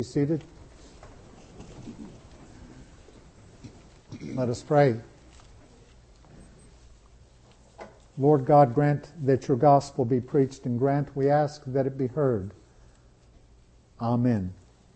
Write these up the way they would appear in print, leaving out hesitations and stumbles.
seated. Let us pray. Lord God, grant that your gospel be preached, and grant, we ask, that it be heard. Amen.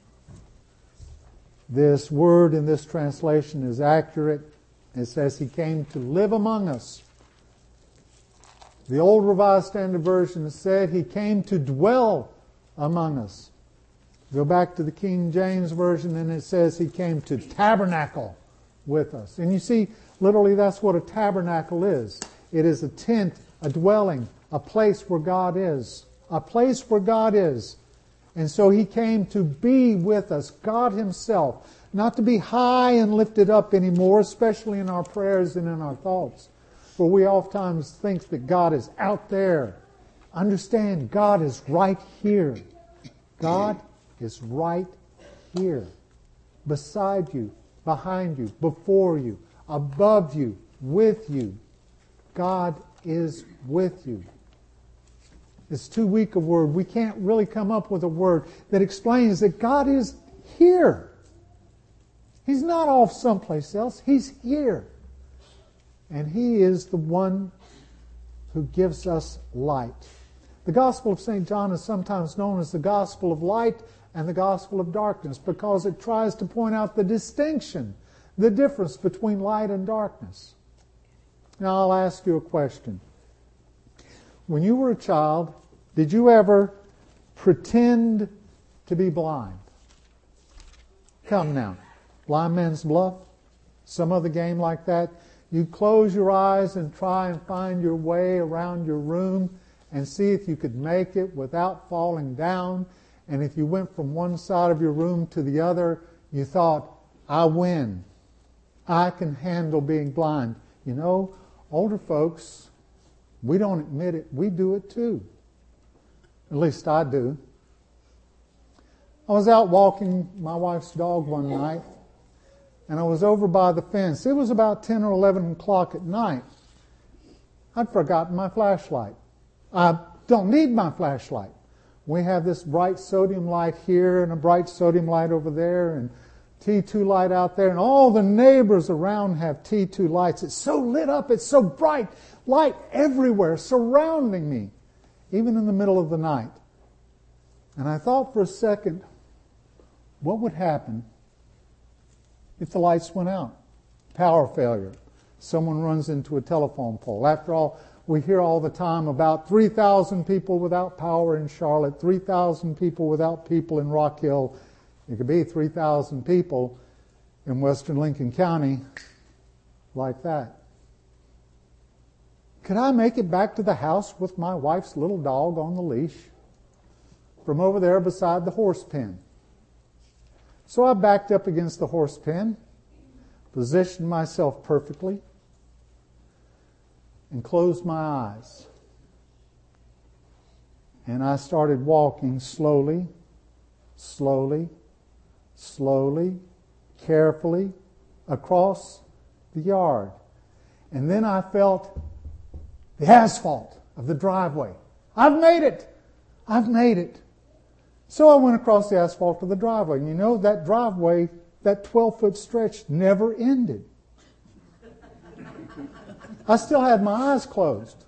This word in this translation is accurate. It says he came to live among us. The Old Revised Standard Version said he came to dwell among us. Go back to the King James Version and it says he came to tabernacle with us. And you see, literally that's what a tabernacle is. It is a tent, a dwelling, a place where God is. A place where God is. And so he came to be with us, God himself. Not to be high and lifted up anymore, especially in our prayers and in our thoughts. For we oftentimes think that God is out there. Understand, God is right here. God is right here. Beside you, behind you, before you, above you, with you. God is with you. It's too weak a word. We can't really come up with a word that explains that God is here. He's not off someplace else. He's here. And He is the one who gives us light. The Gospel of St. John is sometimes known as the Gospel of Light and the Gospel of Darkness because it tries to point out the distinction, the difference between light and darkness. Now I'll ask you a question. When you were a child, did you ever pretend to be blind? Come now. Blind Man's Bluff? Some other game like that? You close your eyes and try and find your way around your room and see if you could make it without falling down. And if you went from one side of your room to the other, you thought, I win. I can handle being blind. You know, older folks, we don't admit it. We do it too. At least I do. I was out walking my wife's dog one night, and I was over by the fence. It was about 10 or 11 o'clock at night. I'd forgotten my flashlight. I don't need my flashlight. We have this bright sodium light here and a bright sodium light over there and T2 light out there, and all the neighbors around have T2 lights. It's so lit up, it's so bright, light everywhere surrounding me, even in the middle of the night. And I thought for a second, what would happen if the lights went out? Power failure. Someone runs into a telephone pole. After all, we hear all the time about 3,000 people without power in Charlotte, 3,000 people without people in Rock Hill. It could be 3,000 people in western Lincoln County like that. Could I make it back to the house with my wife's little dog on the leash from over there beside the horse pen? So I backed up against the horse pen, positioned myself perfectly, and closed my eyes. And I started walking slowly, slowly, slowly, carefully across the yard. And then I felt the asphalt of the driveway. I've made it! I've made it! So I went across the asphalt of the driveway. And you know, that driveway, that 12-foot stretch never ended. I still had my eyes closed,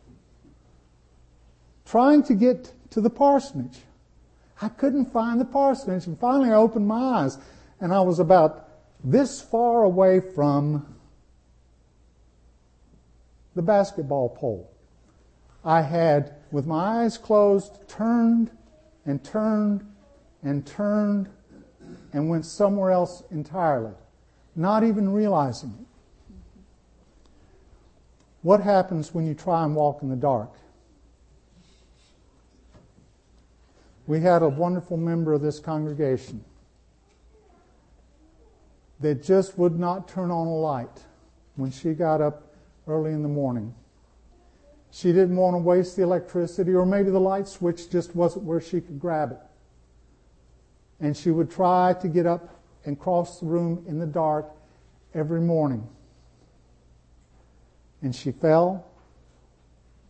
trying to get to the parsonage. I couldn't find the parsonage, and finally I opened my eyes, and I was about this far away from the basketball pole. I had, with my eyes closed, turned and turned and turned and went somewhere else entirely, not even realizing it. What happens when you try and walk in the dark? We had a wonderful member of this congregation that just would not turn on a light when she got up early in the morning. She didn't want to waste the electricity, or maybe the light switch just wasn't where she could grab it. And she would try to get up and cross the room in the dark every morning. And she fell,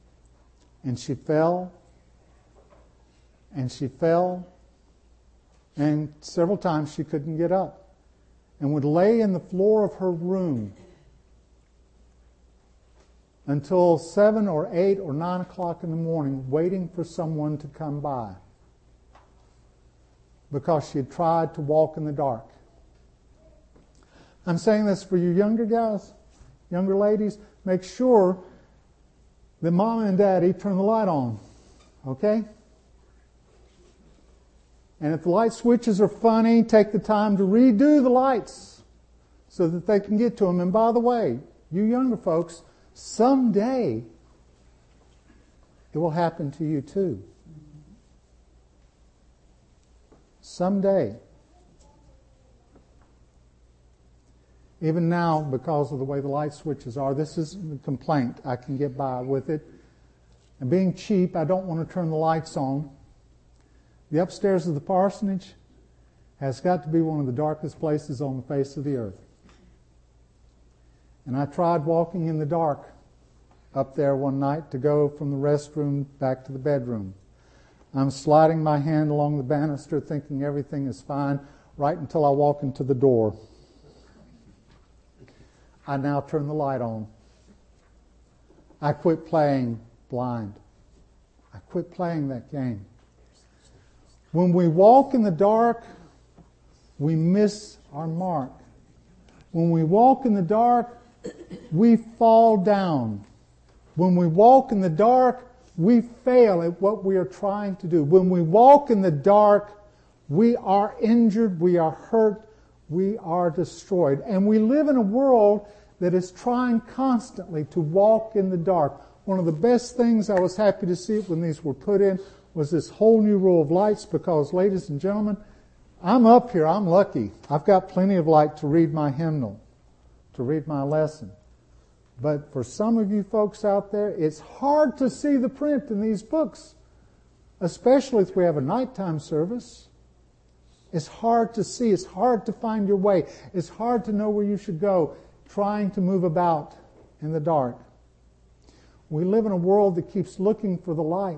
and she fell, and she fell, And several times she couldn't get up and would lay in the floor of her room until 7 or 8 or 9 o'clock in the morning waiting for someone to come by because she had tried to walk in the dark. I'm saying this for you younger guys, younger ladies. Make sure that Mama and Daddy turn the light on, okay? And if the light switches are funny, take the time to redo the lights so that they can get to them. And by the way, you younger folks, someday it will happen to you too. Someday. Even now, because of the way the light switches are, this isn't a complaint. I can get by with it. And being cheap, I don't want to turn the lights on. The upstairs of the parsonage has got to be one of the darkest places on the face of the earth. And I tried walking in the dark up there one night to go from the restroom back to the bedroom. I'm sliding my hand along the banister thinking everything is fine right until I walk into the door. I now turn the light on. I quit playing blind. I quit playing that game. When we walk in the dark, we miss our mark. When we walk in the dark, we fall down. When we walk in the dark, we fail at what we are trying to do. When we walk in the dark, we are injured, we are hurt, we are destroyed. And we live in a world that is trying constantly to walk in the dark. One of the best things I was happy to see when these were put in was this whole new row of lights because, ladies and gentlemen, I'm up here, I'm lucky. I've got plenty of light to read my hymnal, to read my lesson. But for some of you folks out there, it's hard to see the print in these books, especially if we have a nighttime service. It's hard to see. It's hard to find your way. It's hard to know where you should go, trying to move about in the dark. We live in a world that keeps looking for the light.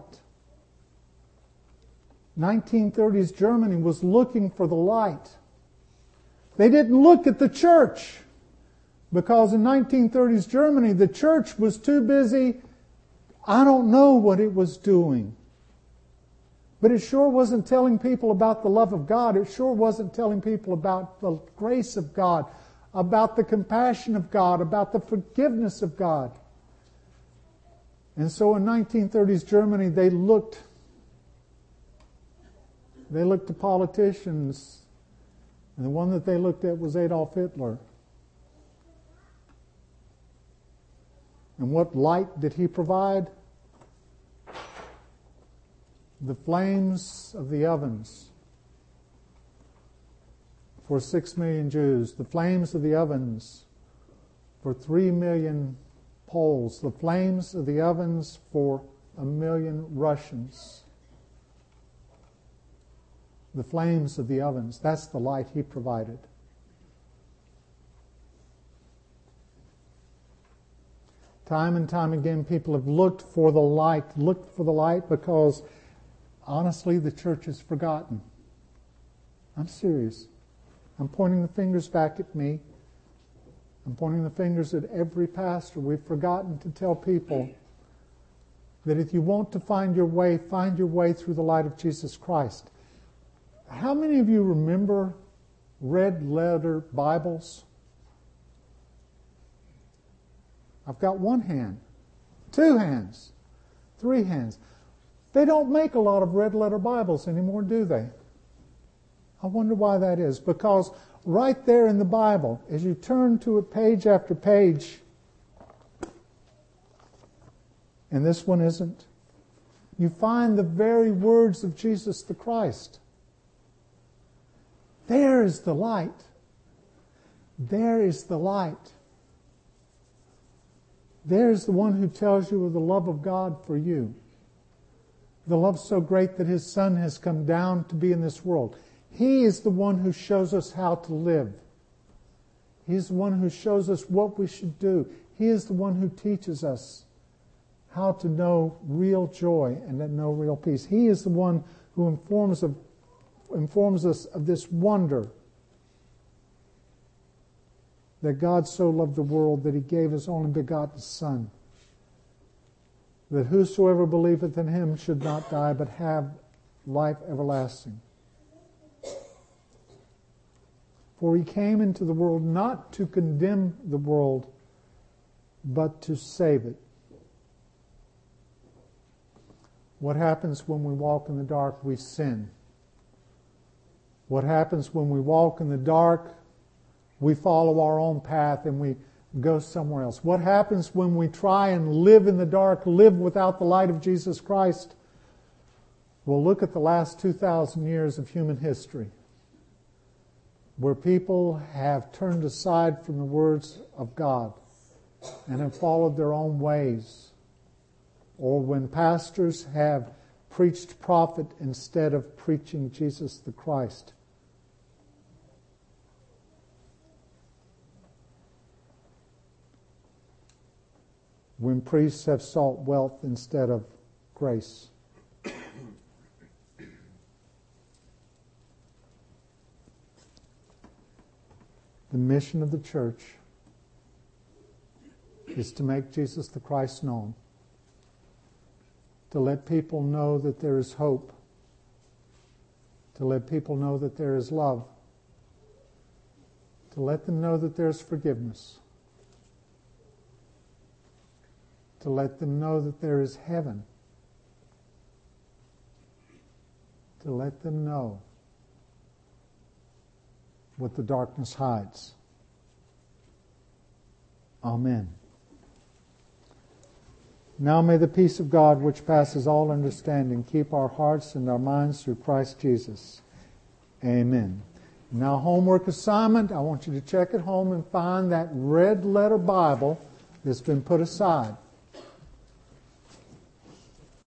1930s Germany was looking for the light. They didn't look at the church because in 1930s Germany the church was too busy. I don't know what it was doing. But it sure wasn't telling people about the love of God. It sure wasn't telling people about the grace of God, about the compassion of God, about the forgiveness of God. And so in 1930s Germany they looked to politicians, and the one that they looked at was Adolf Hitler. And what light did he provide? The flames of the ovens for 6 million Jews, the flames of the ovens for 3 million Poles, the flames of the ovens for 1 million Russians. The flames of the ovens, that's the light he provided. Time and time again, people have looked for the light because, honestly, the church has forgotten. I'm serious. I'm pointing the fingers back at me. I'm pointing the fingers at every pastor. We've forgotten to tell people that if you want to find your way through the light of Jesus Christ. How many of you remember red letter Bibles? I've got 1 hand, 2 hands, 3 hands. They don't make a lot of red letter Bibles anymore, do they? I wonder why that is. Because right there in the Bible, as you turn to it page after page, and this one isn't, you find the very words of Jesus the Christ. There is the light. There is the light. There is the one who tells you of the love of God for you. The love so great that His Son has come down to be in this world. He is the one who shows us how to live. He is the one who shows us what we should do. He is the one who teaches us how to know real joy and to know real peace. He is the one who informs informs us of this wonder that God so loved the world that He gave His only begotten Son, that whosoever believeth in Him should not die but have life everlasting. For He came into the world not to condemn the world, but to save it. What happens when we walk in the dark? We sin. What happens when we walk in the dark? We follow our own path and we go somewhere else. What happens when we try and live in the dark, live without the light of Jesus Christ? Well, look at the last 2,000 years of human history, where people have turned aside from the words of God and have followed their own ways, or when pastors have preached prophet instead of preaching Jesus the Christ. When priests have sought wealth instead of grace. The mission of the church is to make Jesus the Christ known, to let people know that there is hope, to let people know that there is love, to let them know that there's forgiveness, to let them know that there is heaven, to let them know what the darkness hides. Amen. Now may the peace of God, which passes all understanding, keep our hearts and our minds through Christ Jesus. Amen. Now, homework assignment, I want you to check at home and find that red letter Bible that's been put aside.